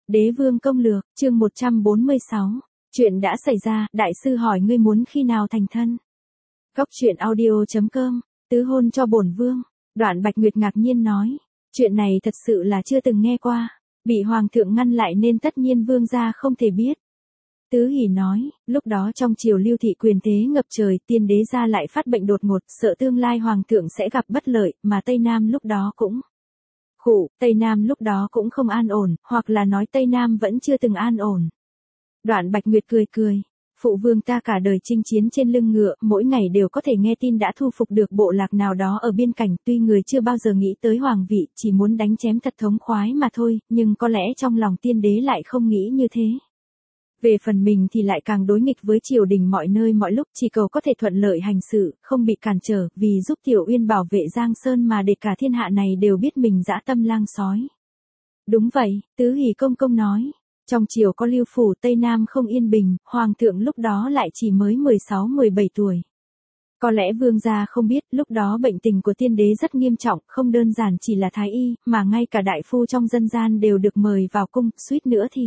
Đế vương công lược, chương 146. Chuyện đã xảy ra, đại sư hỏi ngươi muốn khi nào thành thân. Góc truyện audio.com, tứ hôn cho bổn vương. Đoạn Bạch Nguyệt ngạc nhiên nói, chuyện này thật sự là chưa từng nghe qua, bị hoàng thượng ngăn lại nên tất nhiên vương gia không thể biết. Tứ Hỉ nói, lúc đó trong triều Lưu thị quyền thế ngập trời, tiên đế gia lại phát bệnh đột ngột, sợ tương lai hoàng thượng sẽ gặp bất lợi, mà Tây Nam lúc đó cũng Tây Nam lúc đó cũng không an ổn, hoặc là nói Tây Nam vẫn chưa từng an ổn. Đoạn Bạch Nguyệt cười, phụ vương ta cả đời chinh chiến trên lưng ngựa, mỗi ngày đều có thể nghe tin đã thu phục được bộ lạc nào đó ở biên cảnh, tuy người chưa bao giờ nghĩ tới hoàng vị, chỉ muốn đánh chém thật thống khoái mà thôi, nhưng có lẽ trong lòng tiên đế lại không nghĩ như thế. Về phần mình thì lại càng đối nghịch với triều đình mọi nơi mọi lúc, chỉ cầu có thể thuận lợi hành sự, không bị cản trở, vì giúp Tiểu Uyên bảo vệ Giang Sơn mà để cả thiên hạ này đều biết mình dã tâm lang sói. Đúng vậy, Tứ Hỉ công công nói, trong triều có Lưu phủ Tây Nam không yên bình, hoàng thượng lúc đó lại chỉ mới 16-17 tuổi. Có lẽ vương gia không biết, lúc đó bệnh tình của tiên đế rất nghiêm trọng, không đơn giản chỉ là thái y, mà ngay cả đại phu trong dân gian đều được mời vào cung, suýt nữa thì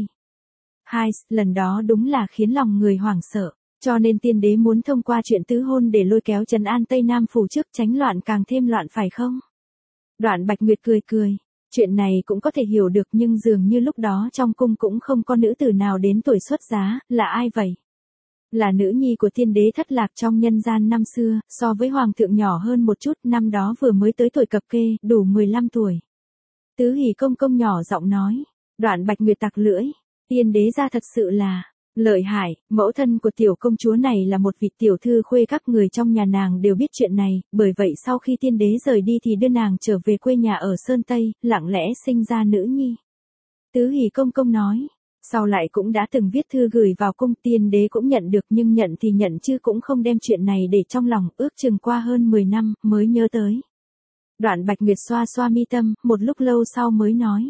lần đó đúng là khiến lòng người hoảng sợ, cho nên tiên đế muốn thông qua chuyện tứ hôn để lôi kéo trấn an Tây Nam phủ trước tránh loạn càng thêm loạn phải không? Đoạn Bạch Nguyệt cười, chuyện này cũng có thể hiểu được, nhưng dường như lúc đó trong cung cũng không có nữ tử nào đến tuổi xuất giá, là ai vậy? Là nữ nhi của tiên đế thất lạc trong nhân gian năm xưa, so với hoàng thượng nhỏ hơn một chút, năm đó vừa mới tới tuổi cập kê, đủ 15 tuổi. Tứ Hỉ công công nhỏ giọng nói. Đoạn Bạch Nguyệt tặc lưỡi. Tiên đế gia thật sự là lợi hại, mẫu thân của tiểu công chúa này là một vị tiểu thư khuê, các người trong nhà nàng đều biết chuyện này, bởi vậy sau khi tiên đế rời đi thì đưa nàng trở về quê nhà ở Sơn Tây, lặng lẽ sinh ra nữ nhi. Tứ Hỉ công công nói, sau lại cũng đã từng viết thư gửi vào cung, tiên đế cũng nhận được, nhưng nhận thì nhận chứ cũng không đem chuyện này để trong lòng, ước chừng qua hơn 10 năm mới nhớ tới. Đoạn Bạch Nguyệt xoa xoa mi tâm, một lúc lâu sau mới nói.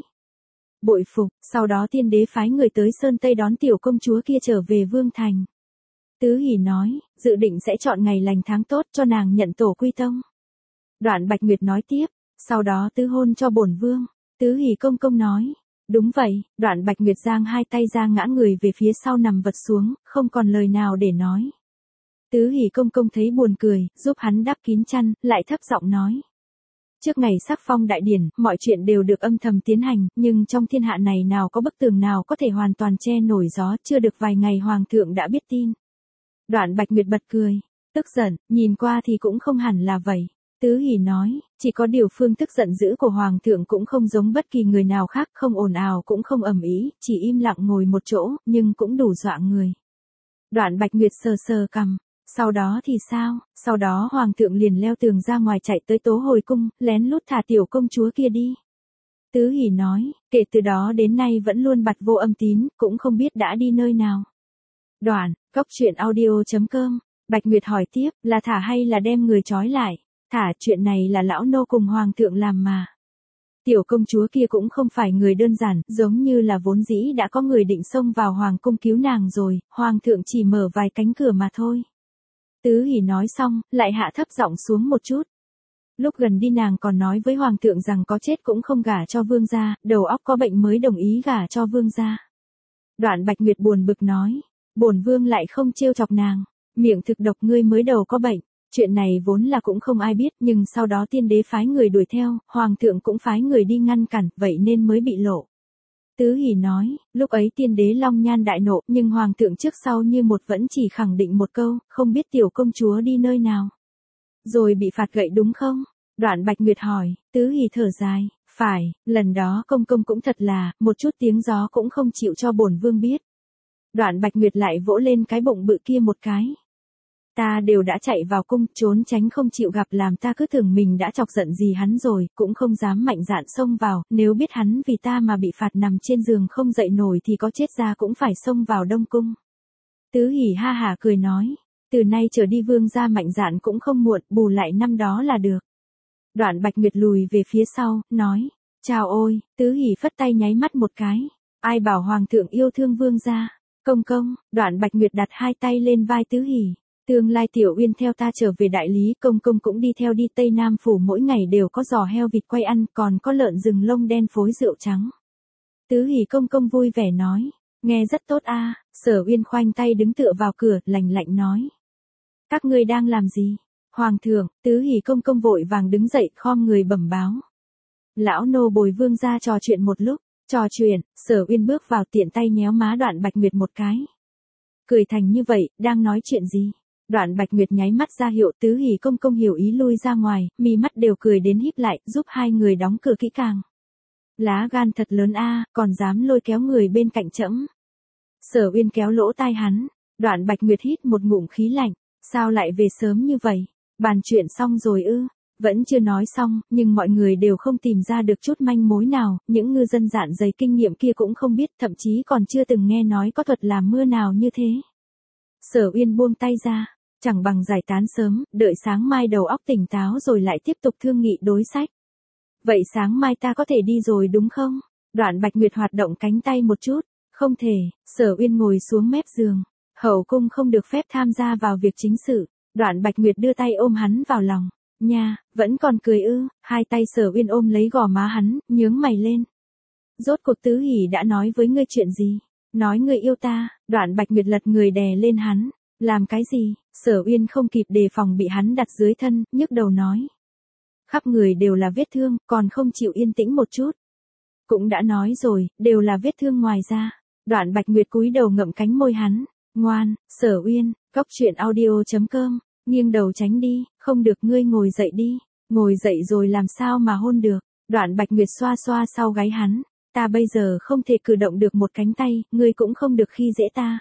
Bội phục, sau đó tiên đế phái người tới Sơn Tây đón tiểu công chúa kia trở về vương thành. Tứ Hỉ nói, dự định sẽ chọn ngày lành tháng tốt cho nàng nhận tổ quy tông. Đoạn Bạch Nguyệt nói tiếp, sau đó tứ hôn cho bổn vương. Tứ Hỉ công công nói, đúng vậy. Đoạn Bạch Nguyệt giang hai tay ra ngã người về phía sau nằm vật xuống, không còn lời nào để nói. Tứ Hỉ công công thấy buồn cười, giúp hắn đắp kín chăn, lại thấp giọng nói. Trước ngày sắc phong đại điển, mọi chuyện đều được âm thầm tiến hành, nhưng trong thiên hạ này nào có bức tường nào có thể hoàn toàn che nổi gió, chưa được vài ngày hoàng thượng đã biết tin. Đoạn Bạch Nguyệt bật cười, tức giận, nhìn qua thì cũng không hẳn là vậy. Tứ Hỉ nói, chỉ có điều phương thức giận dữ của hoàng thượng cũng không giống bất kỳ người nào khác, không ồn ào cũng không ầm ĩ, chỉ im lặng ngồi một chỗ, nhưng cũng đủ dọa người. Đoạn Bạch Nguyệt sờ cằm. Sau đó thì sao? Sau đó hoàng thượng liền leo tường ra ngoài chạy tới Tố Hồi cung, lén lút thả tiểu công chúa kia đi. Tứ Hỉ nói, kể từ đó đến nay vẫn luôn bặt vô âm tín, cũng không biết đã đi nơi nào. Đoạn, góc truyện audio.com, Bạch Nguyệt hỏi tiếp, là thả hay là đem người trói lại? Thả, chuyện này là lão nô cùng hoàng thượng làm mà. Tiểu công chúa kia cũng không phải người đơn giản, giống như là vốn dĩ đã có người định xông vào hoàng cung cứu nàng rồi, hoàng thượng chỉ mở vài cánh cửa mà thôi. Tứ Hỉ nói xong, lại hạ thấp giọng xuống một chút. Lúc gần đi nàng còn nói với hoàng thượng rằng có chết cũng không gả cho vương gia, đầu óc có bệnh mới đồng ý gả cho vương gia. Đoạn Bạch Nguyệt buồn bực nói, bổn vương lại không trêu chọc nàng, miệng thực độc, ngươi mới đầu có bệnh. Chuyện này vốn là cũng không ai biết, nhưng sau đó tiên đế phái người đuổi theo, hoàng thượng cũng phái người đi ngăn cản, vậy nên mới bị lộ. Tứ Hỉ nói, lúc ấy tiên đế long nhan đại nộ, nhưng hoàng thượng trước sau như một vẫn chỉ khẳng định một câu, không biết tiểu công chúa đi nơi nào. Rồi bị phạt gậy đúng không? Đoạn Bạch Nguyệt hỏi. Tứ Hỉ thở dài, phải, lần đó công công cũng thật là, một chút tiếng gió cũng không chịu cho bổn vương biết. Đoạn Bạch Nguyệt lại vỗ lên cái bụng bự kia một cái. Ta đều đã chạy vào cung, trốn tránh không chịu gặp, làm ta cứ tưởng mình đã chọc giận gì hắn rồi, cũng không dám mạnh dạn xông vào, nếu biết hắn vì ta mà bị phạt nằm trên giường không dậy nổi thì có chết ra cũng phải xông vào Đông cung. Tứ Hỉ ha hả cười nói, từ nay trở đi vương gia mạnh dạn cũng không muộn, bù lại năm đó là được. Đoạn Bạch Nguyệt lùi về phía sau, nói, chào ôi. Tứ Hỉ phất tay nháy mắt một cái, ai bảo hoàng thượng yêu thương vương gia. Công công. Đoạn Bạch Nguyệt đặt hai tay lên vai Tứ Hỉ. Tương lai Tiểu Uyên theo ta trở về đại lý, công công cũng đi theo đi Tây Nam phủ, mỗi ngày đều có giò heo vịt quay ăn, còn có lợn rừng lông đen phối rượu trắng. Tứ Hỷ công công vui vẻ nói. Nghe rất tốt a. Sở Uyên khoanh tay đứng tựa vào cửa, lạnh lạnh nói. Các ngươi đang làm gì? Hoàng thượng, Tứ Hỷ công công vội vàng đứng dậy khom người bẩm báo. Lão nô bồi vương ra trò chuyện một lúc. Trò chuyện, Sở Uyên bước vào tiện tay nhéo má Đoạn Bạch Nguyệt một cái. Cười thành như vậy, đang nói chuyện gì? Đoạn Bạch Nguyệt nháy mắt ra hiệu Tứ Hỷ công công hiểu ý lui ra ngoài, mi mắt đều cười đến híp lại, giúp hai người đóng cửa kỹ càng. Lá gan thật lớn a, còn dám lôi kéo người bên cạnh trẫm. Sở Uyên kéo lỗ tai hắn, Đoạn Bạch Nguyệt hít một ngụm khí lạnh, sao lại về sớm như vậy? Bàn chuyện xong rồi ư? Vẫn chưa nói xong, nhưng mọi người đều không tìm ra được chút manh mối nào, những ngư dân dạn dày kinh nghiệm kia cũng không biết, thậm chí còn chưa từng nghe nói có thuật làm mưa nào như thế. Sở Uyên buông tay ra, chẳng bằng giải tán sớm, đợi sáng mai đầu óc tỉnh táo rồi lại tiếp tục thương nghị đối sách. Vậy sáng mai ta có thể đi rồi đúng không? Đoạn Bạch Nguyệt hoạt động cánh tay một chút, không thể. Sở Uyên ngồi xuống mép giường, hậu cung không được phép tham gia vào việc chính sự. Đoạn Bạch Nguyệt đưa tay ôm hắn vào lòng. Nha, vẫn còn cười ư? Hai tay Sở Uyên ôm lấy gò má hắn, nhướng mày lên. Rốt cuộc Tứ Hỷ đã nói với ngươi chuyện gì? Nói ngươi yêu ta. Đoạn Bạch Nguyệt lật người đè lên hắn. Làm cái gì? Sở Uyên không kịp đề phòng bị hắn đặt dưới thân, nhức đầu nói. Khắp người đều là vết thương, còn không chịu yên tĩnh một chút. Cũng đã nói rồi, đều là vết thương ngoài da. Đoạn Bạch Nguyệt cúi đầu ngậm cánh môi hắn. Ngoan, Sở Uyên, coctruyện.audio.com. Nghiêng đầu tránh đi, không được, ngươi ngồi dậy đi. Ngồi dậy rồi làm sao mà hôn được? Đoạn Bạch Nguyệt xoa xoa sau gáy hắn. Ta bây giờ không thể cử động được một cánh tay, ngươi cũng không được khi dễ ta.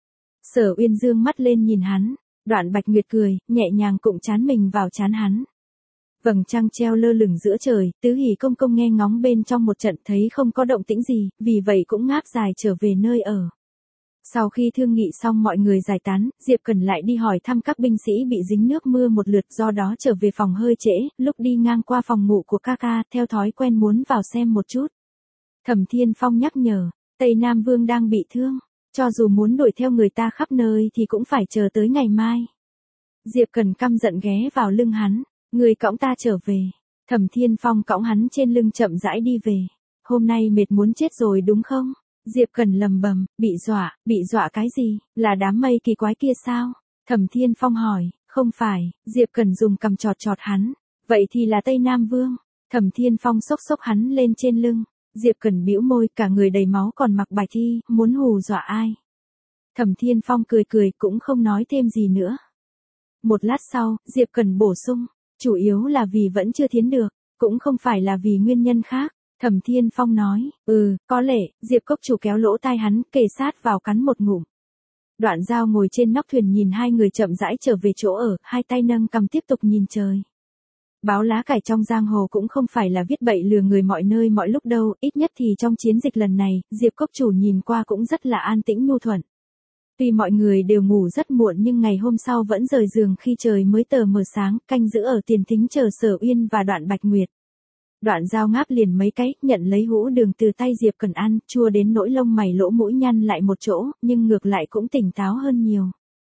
Sở Uyên dương mắt lên nhìn hắn. Đoạn Bạch Nguyệt cười, nhẹ nhàng cụm trán mình vào trán hắn. Vầng trăng treo lơ lửng giữa trời, Tứ Hỷ công công nghe ngóng bên trong một trận thấy không có động tĩnh gì, vì vậy cũng ngáp dài trở về nơi ở. Sau khi thương nghị xong mọi người giải tán, Diệp Cẩn lại đi hỏi thăm các binh sĩ bị dính nước mưa một lượt, do đó trở về phòng hơi trễ, lúc đi ngang qua phòng ngủ của Kaka, theo thói quen muốn vào xem một chút. Thẩm Thiên Phong nhắc nhở, Tây Nam Vương đang bị thương, cho dù muốn đuổi theo người ta khắp nơi thì cũng phải chờ tới ngày mai. Diệp Cẩn căm giận ghé vào lưng hắn, người cõng ta trở về. Thẩm Thiên Phong cõng hắn trên lưng chậm rãi đi về. Hôm nay mệt muốn chết rồi đúng không? Diệp Cẩn lầm bầm, bị dọa cái gì, là đám mây kỳ quái kia sao? Thẩm Thiên Phong hỏi, không phải. Diệp Cẩn dùng cằm chọt chọt hắn, vậy thì là Tây Nam Vương. Thẩm Thiên Phong xốc xốc hắn lên trên lưng. Diệp Cẩn bĩu môi, cả người đầy máu còn mặc bạch y, muốn hù dọa ai? Thẩm Thiên Phong cười cười cũng không nói thêm gì nữa. Một lát sau, Diệp Cẩn bổ sung, chủ yếu là vì vẫn chưa thiến được, cũng không phải là vì nguyên nhân khác. Thẩm Thiên Phong nói, có lẽ. Diệp Cốc Chủ kéo lỗ tai hắn, kề sát vào cắn một ngụm. Đoạn Giao ngồi trên nóc thuyền nhìn hai người chậm rãi trở về chỗ ở, hai tay nâng cằm tiếp tục nhìn trời. Báo lá cải trong giang hồ cũng không phải là viết bậy lừa người mọi nơi mọi lúc đâu, ít nhất thì trong chiến dịch lần này, Diệp Cốc Chủ nhìn qua cũng rất là an tĩnh nhu thuận. Tuy mọi người đều ngủ rất muộn nhưng ngày hôm sau vẫn rời giường khi trời mới tờ mờ sáng, canh giữ ở tiền thính chờ Sở Uyên và Đoạn Bạch Nguyệt. Đoạn Giao ngáp liền mấy cái, nhận lấy hũ đường từ tay Diệp Cẩn ăn, chua đến nỗi lông mày lỗ mũi nhăn lại một chỗ, nhưng ngược lại cũng tỉnh táo hơn nhiều.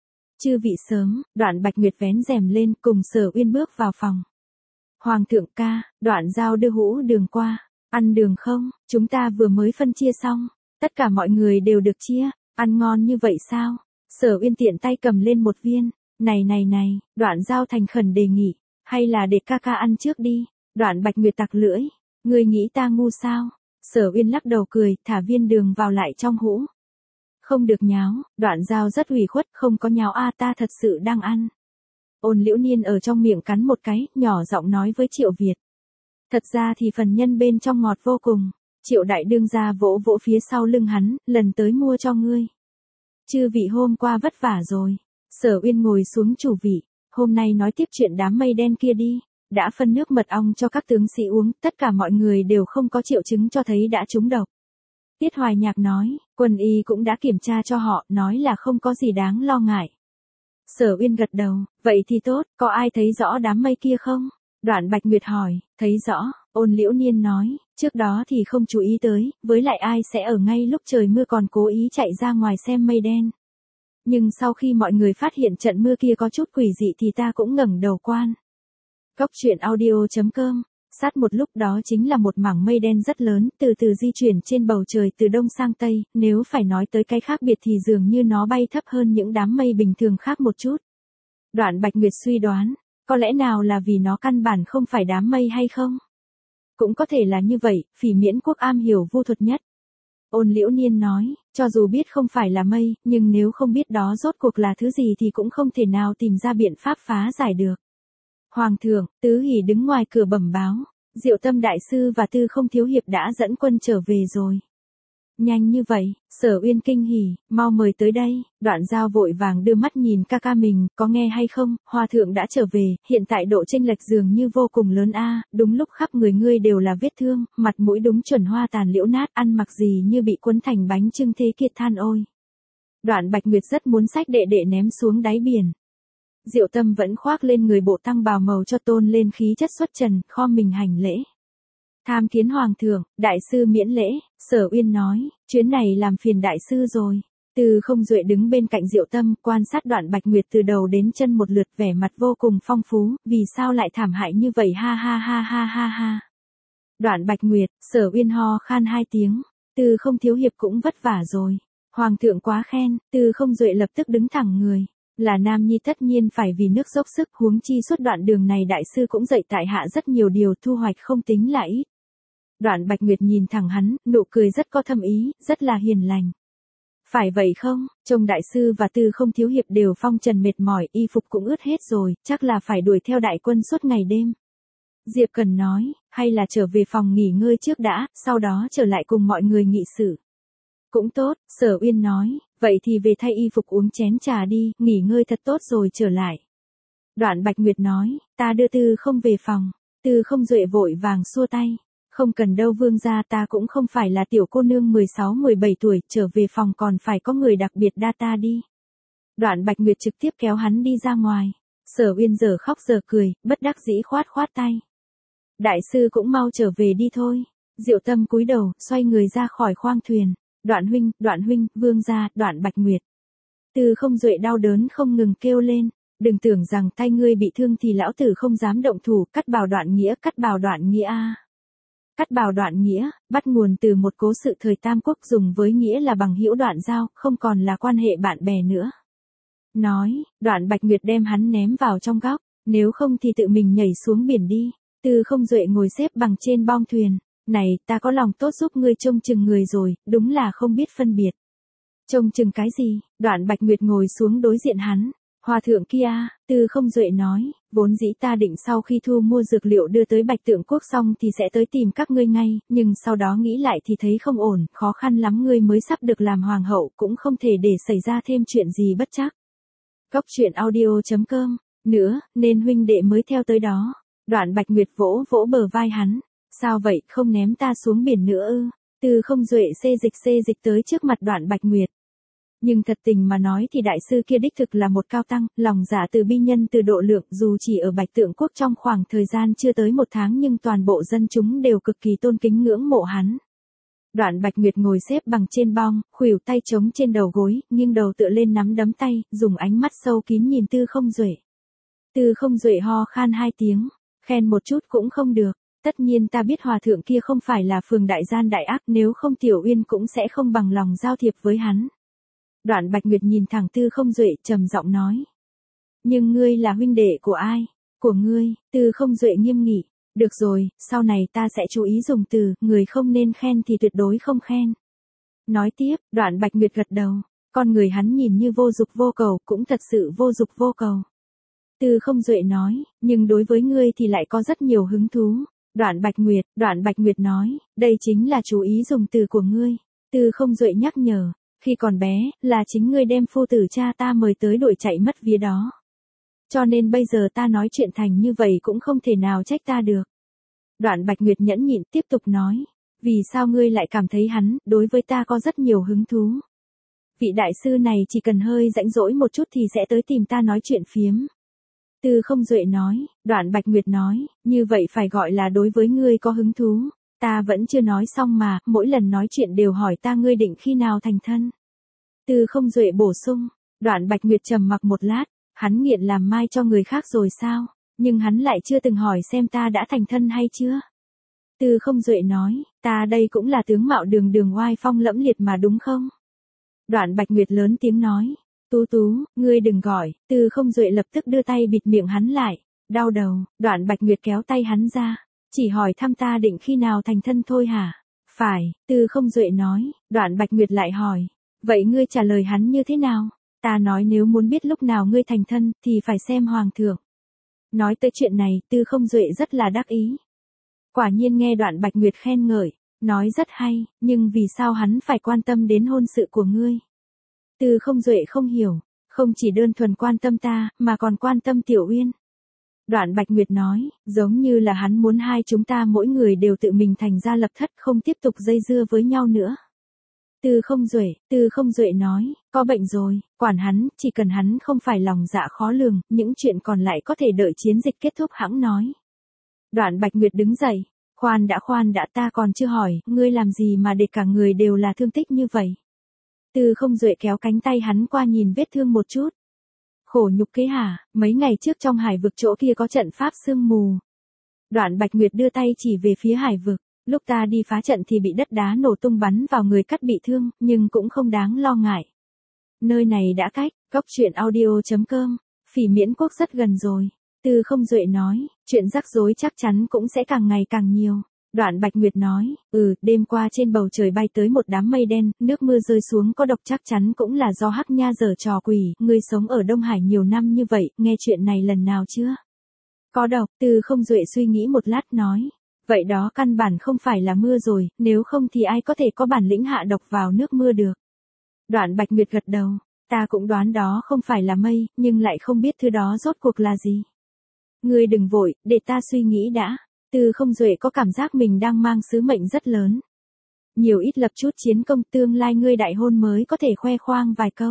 Chư vị sớm, Đoạn Bạch Nguyệt vén rèm lên, cùng Sở Uyên bước vào phòng. Hoàng thượng ca. Đoạn Giao đưa hũ đường qua. Ăn đường không? Chúng ta vừa mới phân chia xong. Tất cả mọi người đều được chia. Ăn ngon như vậy sao? Sở Uyên tiện tay cầm lên một viên. Này, Đoạn Giao thành khẩn đề nghị. Hay là để ca ăn trước đi. Đoạn Bạch Nguyệt tặc lưỡi. Ngươi nghĩ ta ngu sao? Sở Uyên lắc đầu cười, thả viên đường vào lại trong hũ. Không được nháo. Đoạn Giao rất ủy khuất, không có nháo a, ta thật sự đang ăn. Ôn Liễu Niên ở trong miệng cắn một cái, nhỏ giọng nói với Triệu Việt. Thật ra thì phần nhân bên trong ngọt vô cùng. Triệu đại đương gia vỗ vỗ phía sau lưng hắn, lần tới mua cho ngươi. Chư vị hôm qua vất vả rồi. Sở Uyên ngồi xuống chủ vị, hôm nay nói tiếp chuyện đám mây đen kia đi. Đã phân nước mật ong cho các tướng sĩ uống, tất cả mọi người đều không có triệu chứng cho thấy đã trúng độc. Tiết Hoài Nhạc nói, quân y cũng đã kiểm tra cho họ, nói là không có gì đáng lo ngại. Sở Uyên gật đầu, vậy thì tốt, có ai thấy rõ đám mây kia không? Đoạn Bạch Nguyệt hỏi, thấy rõ. Ôn Liễu Niên nói, trước đó thì không chú ý tới, với lại ai sẽ ở ngay lúc trời mưa còn cố ý chạy ra ngoài xem mây đen. Nhưng sau khi mọi người phát hiện trận mưa kia có chút quỷ dị thì ta cũng ngẩng đầu quan. Coctruyện.audio.com Sát một lúc đó chính là một mảng mây đen rất lớn, từ từ di chuyển trên bầu trời từ đông sang tây, nếu phải nói tới cái khác biệt thì dường như nó bay thấp hơn những đám mây bình thường khác một chút. Đoạn Bạch Nguyệt suy đoán, có lẽ nào là vì nó căn bản không phải đám mây hay không? Cũng có thể là như vậy, Phỉ Miễn Quốc am hiểu vu thuật nhất. Ôn Liễu Niên nói, cho dù biết không phải là mây, nhưng nếu không biết đó rốt cuộc là thứ gì thì cũng không thể nào tìm ra biện pháp phá giải được. Hoàng thượng, Tứ Hỷ đứng ngoài cửa bẩm báo, Diệu Tâm đại sư và Tư Không thiếu hiệp đã dẫn quân trở về rồi. Nhanh như vậy, Sở Uyên kinh hỉ, mau mời tới đây. Đoạn Giao vội vàng đưa mắt nhìn ca ca mình, có nghe hay không, Hòa thượng đã trở về, hiện tại độ chênh lệch dường như vô cùng lớn a, đúng lúc khắp người ngươi đều là vết thương, mặt mũi đúng chuẩn hoa tàn liễu nát, ăn mặc gì như bị cuốn thành bánh chưng thế kiệt than ôi. Đoạn Bạch Nguyệt rất muốn xách đệ đệ ném xuống đáy biển. Diệu Tâm vẫn khoác lên người bộ tăng bào màu cho tôn lên khí chất xuất trần, khom mình hành lễ. Tham kiến hoàng thượng, đại sư miễn lễ, Sở Uyên nói, chuyến này làm phiền đại sư rồi. Từ Không Duệ đứng bên cạnh Diệu Tâm, quan sát Đoạn Bạch Nguyệt từ đầu đến chân một lượt, vẻ mặt vô cùng phong phú, vì sao lại thảm hại như vậy ha ha ha ha ha ha. Đoạn Bạch Nguyệt, Sở Uyên ho khan 2 tiếng, Từ Không thiếu hiệp cũng vất vả rồi. Hoàng thượng quá khen, Từ Không Duệ lập tức đứng thẳng người. Là nam nhi tất nhiên phải vì nước dốc sức, huống chi suốt đoạn đường này đại sư cũng dạy tại hạ rất nhiều điều, thu hoạch không tính là ít. Đoạn Bạch Nguyệt nhìn thẳng hắn, nụ cười rất có thâm ý, rất là hiền lành. Phải vậy không, trông đại sư và Tư Không thiếu hiệp đều phong trần mệt mỏi, y phục cũng ướt hết rồi, chắc là phải đuổi theo đại quân suốt ngày đêm. Diệp Cần nói, hay là trở về phòng nghỉ ngơi trước đã, sau đó trở lại cùng mọi người nghị sự. Cũng tốt, Sở Uyên nói, vậy thì về thay y phục uống chén trà đi, nghỉ ngơi thật tốt rồi trở lại. Đoạn Bạch Nguyệt nói, ta đưa Tư Không về phòng. Tư Không Duệ vội vàng xua tay. Không cần đâu vương gia, ta cũng không phải là tiểu cô nương 16-17 tuổi, trở về phòng còn phải có người đặc biệt đa ta đi. Đoạn Bạch Nguyệt trực tiếp kéo hắn đi ra ngoài. Sở Uyên giờ khóc giờ cười, bất đắc dĩ khoát khoát tay. Đại sư cũng mau trở về đi thôi. Diệu Tâm cúi đầu, xoay người ra khỏi khoang thuyền. Đoạn huynh, vương gia, Đoạn Bạch Nguyệt. Tư Không Duệ đau đớn không ngừng kêu lên. Đừng tưởng rằng tay ngươi bị thương thì lão tử không dám động thủ, cắt bào Đoạn Nghĩa a. Cắt bào Đoạn Nghĩa, bắt nguồn từ một cố sự thời Tam Quốc, dùng với nghĩa là bằng hữu Đoạn Giao, không còn là quan hệ bạn bè nữa. Nói, Đoạn Bạch Nguyệt đem hắn ném vào trong góc, nếu không thì tự mình nhảy xuống biển đi. Tư Không Duệ ngồi xếp bằng trên bong thuyền. Này, ta có lòng tốt giúp ngươi trông chừng người rồi, đúng là không biết phân biệt. Trông chừng cái gì? Đoạn Bạch Nguyệt ngồi xuống đối diện hắn. Hòa thượng kia, Tư Không Duệ nói, vốn dĩ ta định sau khi thu mua dược liệu đưa tới Bạch Tượng Quốc xong thì sẽ tới tìm các ngươi ngay, nhưng sau đó nghĩ lại thì thấy không ổn, khó khăn lắm ngươi mới sắp được làm hoàng hậu, cũng không thể để xảy ra thêm chuyện gì bất trắc. Góc truyện audio.com, nữa, nên huynh đệ mới theo tới đó. Đoạn Bạch Nguyệt vỗ vỗ bờ vai hắn. Sao vậy, không ném ta xuống biển nữa ư? Tư Không Duệ xê dịch tới trước mặt Đoạn Bạch Nguyệt. Nhưng thật tình mà nói thì đại sư kia đích thực là một cao tăng, lòng dạ từ bi nhân từ độ lượng, dù chỉ ở Bạch Tượng Quốc trong khoảng thời gian chưa tới 1 tháng nhưng toàn bộ dân chúng đều cực kỳ tôn kính ngưỡng mộ hắn. Đoạn Bạch Nguyệt ngồi xếp bằng trên bong, khuỷu tay chống trên đầu gối, nghiêng đầu tựa lên nắm đấm tay, dùng ánh mắt sâu kín nhìn Tư Không Duệ. Tư Không Duệ ho khan 2 tiếng, khen một chút cũng không được. Tất nhiên ta biết hòa thượng kia không phải là phường đại gian đại ác, nếu không Tiểu Uyên cũng sẽ không bằng lòng giao thiệp với hắn. Đoạn Bạch Nguyệt nhìn thẳng Tư Không Duệ trầm giọng nói. Nhưng ngươi là huynh đệ của ai? Của ngươi. Tư Không Duệ nghiêm nghị. Được rồi, sau này ta sẽ chú ý dùng từ, người không nên khen thì tuyệt đối không khen. Nói tiếp, Đoạn Bạch Nguyệt gật đầu. Con người hắn nhìn như vô dục vô cầu, cũng thật sự vô dục vô cầu. Tư Không Duệ nói, nhưng đối với ngươi thì lại có rất nhiều hứng thú. Đoạn Bạch Nguyệt nói, đây chính là chú ý dùng từ của ngươi. Tư Không Duệ nhắc nhở, khi còn bé, là chính ngươi đem phu tử cha ta mời tới đuổi chạy mất vía đó. Cho nên bây giờ ta nói chuyện thành như vậy cũng không thể nào trách ta được. Đoạn Bạch Nguyệt nhẫn nhịn tiếp tục nói, vì sao ngươi lại cảm thấy hắn, đối với ta có rất nhiều hứng thú. Vị đại sư này chỉ cần hơi rãnh rỗi một chút thì sẽ tới tìm ta nói chuyện phiếm. Tư Không Duệ nói, Đoạn Bạch Nguyệt nói, như vậy phải gọi là đối với ngươi có hứng thú. Ta vẫn chưa nói xong mà, mỗi lần nói chuyện đều hỏi ta ngươi định khi nào thành thân. Tư Không Duệ bổ sung, Đoạn Bạch Nguyệt trầm mặc một lát, hắn nghiện làm mai cho người khác rồi sao? nhưng hắn lại chưa từng hỏi xem ta đã thành thân hay chưa. Tư Không Duệ nói, ta đây cũng là tướng mạo đường đường oai phong lẫm liệt mà đúng không? Đoạn Bạch Nguyệt lớn tiếng nói, Tú Tú, ngươi đừng gọi. Tư Không Duệ lập tức đưa tay bịt miệng hắn lại, đau đầu. Đoạn Bạch Nguyệt kéo tay hắn ra, chỉ hỏi thăm ta định khi nào thành thân thôi hả? Phải, Tư Không Duệ nói. Đoạn Bạch Nguyệt lại hỏi, vậy ngươi trả lời hắn như thế nào? Ta nói nếu muốn biết lúc nào ngươi thành thân thì phải xem hoàng thượng. Nói tới chuyện này, Tư Không Duệ rất là đắc ý. Quả nhiên nghe Đoạn Bạch Nguyệt khen ngợi, nói rất hay, nhưng vì sao hắn phải quan tâm đến hôn sự của ngươi? Tư Không Duệ không hiểu, không chỉ đơn thuần quan tâm ta, mà còn quan tâm Tiểu Uyên. Đoạn Bạch Nguyệt nói, giống như là hắn muốn hai chúng ta mỗi người đều tự mình thành ra lập thất, không tiếp tục dây dưa với nhau nữa. Tư Không Duệ nói, có bệnh rồi, quản hắn, chỉ cần hắn không phải lòng dạ khó lường, những chuyện còn lại có thể đợi chiến dịch kết thúc hẵng nói. Đoạn Bạch Nguyệt đứng dậy, khoan đã ta còn chưa hỏi, ngươi làm gì mà để cả người đều là thương tích như vậy? Tư Không Duệ kéo cánh tay hắn qua nhìn vết thương một chút. Khổ nhục kế hả, mấy ngày trước trong hải vực chỗ kia có trận pháp sương mù. Đoạn Bạch Nguyệt đưa tay chỉ về phía hải vực, lúc ta đi phá trận thì bị đất đá nổ tung bắn vào người cắt bị thương, nhưng cũng không đáng lo ngại. Nơi này đã cách, goctruyện.audio.com, Phỉ Miễn Quốc rất gần rồi. Tư Không Duệ nói, chuyện rắc rối chắc chắn cũng sẽ càng ngày càng nhiều. Đoạn Bạch Nguyệt nói, đêm qua trên bầu trời bay tới một đám mây đen, nước mưa rơi xuống có độc chắc chắn cũng là do Hắc Nha giở trò quỷ, ngươi sống ở Đông Hải nhiều năm như vậy, nghe chuyện này lần nào chưa? Có độc, Tư Không Duệ suy nghĩ một lát nói, vậy đó căn bản không phải là mưa rồi, nếu không thì ai có thể có bản lĩnh hạ độc vào nước mưa được. Đoạn Bạch Nguyệt gật đầu, ta cũng đoán đó không phải là mây, nhưng lại không biết thứ đó rốt cuộc là gì. Ngươi đừng vội, để ta suy nghĩ đã. Tư Không Duệ có cảm giác mình đang mang sứ mệnh rất lớn. Nhiều ít lập chút chiến công, tương lai ngươi đại hôn mới có thể khoe khoang vài câu.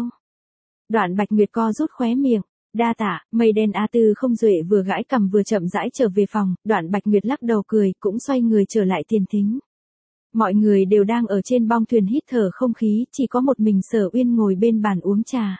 Đoạn Bạch Nguyệt co rút khóe miệng, đa tạ, mây đen a. Tư Không Duệ vừa gãi cằm vừa chậm rãi trở về phòng, Đoạn Bạch Nguyệt lắc đầu cười, cũng xoay người trở lại tiền thính. Mọi người đều đang ở trên bong thuyền hít thở không khí, chỉ có một mình Sở Uyên ngồi bên bàn uống trà.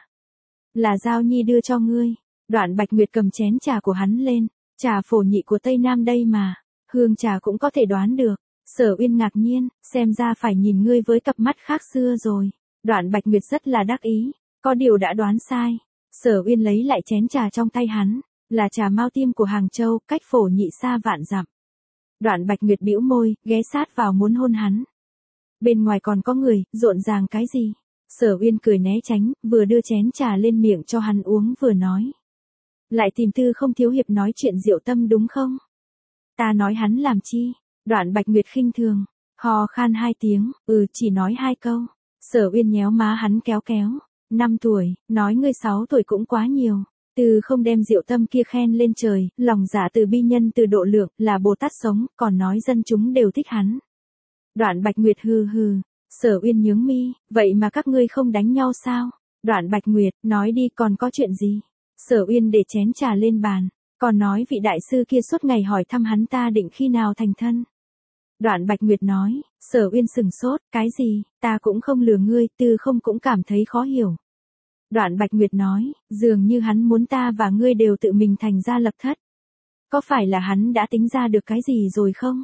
Là Giao Nhi đưa cho ngươi. Đoạn Bạch Nguyệt cầm chén trà của hắn lên, trà phổ nhị của Tây Nam đây mà. Hương trà cũng có thể đoán được. Sở Uyên ngạc nhiên, xem ra phải nhìn ngươi với cặp mắt khác xưa rồi. Đoạn Bạch Nguyệt rất là đắc ý, có điều đã đoán sai. Sở Uyên lấy lại chén trà trong tay hắn, là trà Mao Tiêm của Hàng Châu, cách phổ nhị xa vạn dặm. Đoạn Bạch Nguyệt bĩu môi, ghé sát vào muốn hôn hắn. Bên ngoài còn có người, rộn ràng cái gì? Sở Uyên cười né tránh, vừa đưa chén trà lên miệng cho hắn uống vừa nói. Lại tìm Tư Không thiếu hiệp nói chuyện Diệu Tâm đúng không? Ta nói hắn làm chi? Đoạn Bạch Nguyệt khinh thường, hò khan 2 tiếng, chỉ nói 2 câu. Sở Uyên nhéo má hắn kéo kéo, 5 tuổi, nói ngươi 6 tuổi cũng quá nhiều. Tư Không đem Diệu Tâm kia khen lên trời, lòng dạ từ bi nhân từ độ lượng, là Bồ Tát sống, còn nói dân chúng đều thích hắn. Đoạn Bạch Nguyệt hừ hừ. Sở Uyên nhướng mi, vậy mà các ngươi không đánh nhau sao? Đoạn Bạch Nguyệt, nói đi còn có chuyện gì? Sở Uyên để chén trà lên bàn, còn nói vị đại sư kia suốt ngày hỏi thăm hắn ta định khi nào thành thân. Đoạn Bạch Nguyệt nói, Sở Uyên sừng sốt, cái gì, ta cũng không lừa ngươi, Tư Không cũng cảm thấy khó hiểu. Đoạn Bạch Nguyệt nói, dường như hắn muốn ta và ngươi đều tự mình thành ra lập thất. Có phải là hắn đã tính ra được cái gì rồi không?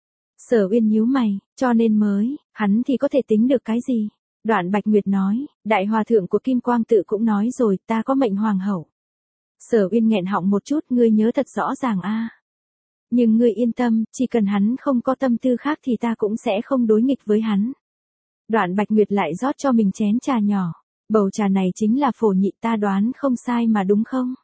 Sở Uyên nhíu mày, cho nên mới, hắn thì có thể tính được cái gì? Đoạn Bạch Nguyệt nói, đại hòa thượng của Kim Quang Tự cũng nói rồi, ta có mệnh hoàng hậu. Sở Uyên nghẹn họng một chút, ngươi nhớ thật rõ ràng a. Nhưng ngươi yên tâm, chỉ cần hắn không có tâm tư khác thì ta cũng sẽ không đối nghịch với hắn. Đoạn Bạch Nguyệt lại rót cho mình chén trà nhỏ. Bầu trà này chính là phổ nhị, ta đoán không sai mà đúng không?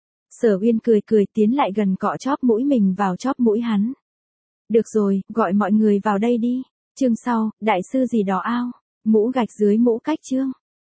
Sở Uyên cười cười tiến lại gần cọ chóp mũi mình vào chóp mũi hắn. Được rồi, gọi mọi người vào đây đi. Chương sau, đại sư gì đó ao. Mũ gạch dưới mũ cách chương.